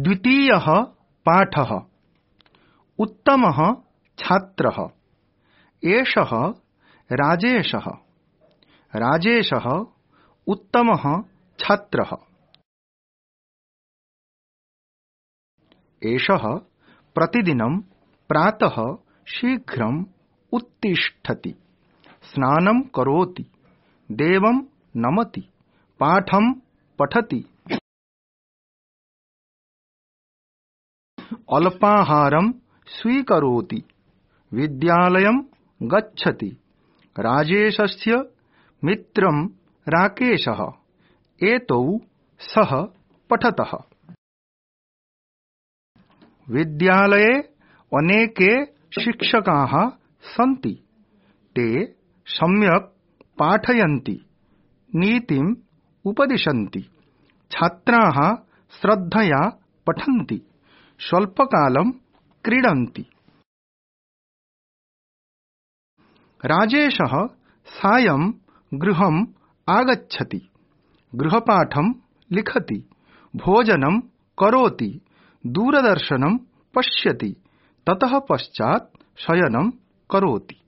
द्वितीयः पाठः। उत्तमः छात्रः। एषः राजेशः। राजेशः उत्तमः छात्रः। एषः प्रतिदिनं प्रातः शीघ्रम् उत्तिष्ठति, स्नानं करोति, देवं नमति, पाठं पठति, अल्पाहारं स्वीकरोति, विद्यालयं गच्छति। राजेशस्य मित्रं राकेशः। एतौ सह पठतः। विद्यालये अनेके शिक्षकाः सन्ति। ते सम्यक् पाठयन्ति, नीतिम् उपदिशन्ति। छात्राः श्रद्धया पठन्ति, स्वल्पकालं क्रीडन्ति। राजेशः सायं गृहम् आगच्छति, गृहपाठं लिखति, भोजनं करोति, दूरदर्शनं पश्यति, ततः पश्चात् शयनं करोति।